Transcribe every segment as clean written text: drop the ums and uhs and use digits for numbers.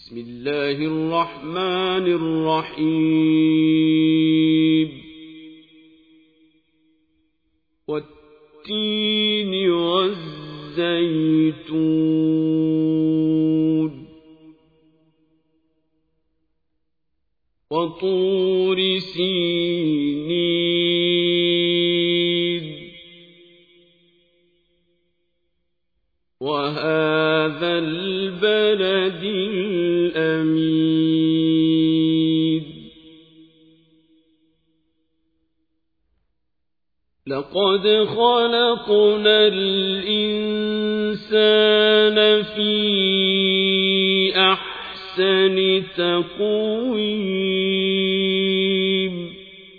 بسم الله الرحمن الرحيم والتين والزيتون وطور سينين وهذا البلد الأمين لقد خلقنا الإنسان في أحسن تقويم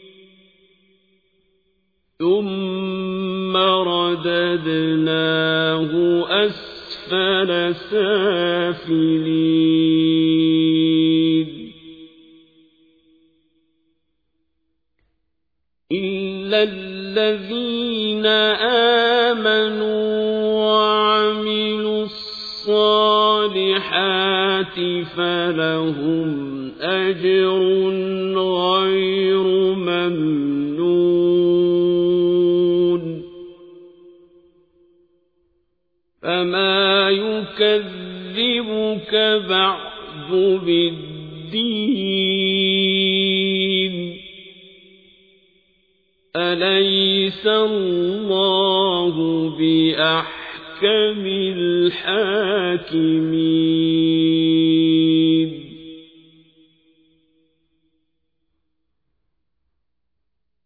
ثم رددناه أسفل سافلين إلا الذين آمنوا وعملوا الصالحات فلهم أجر غير ممنون فما يكذبك بعد بالدين أليس الله بأحكم الحاكمين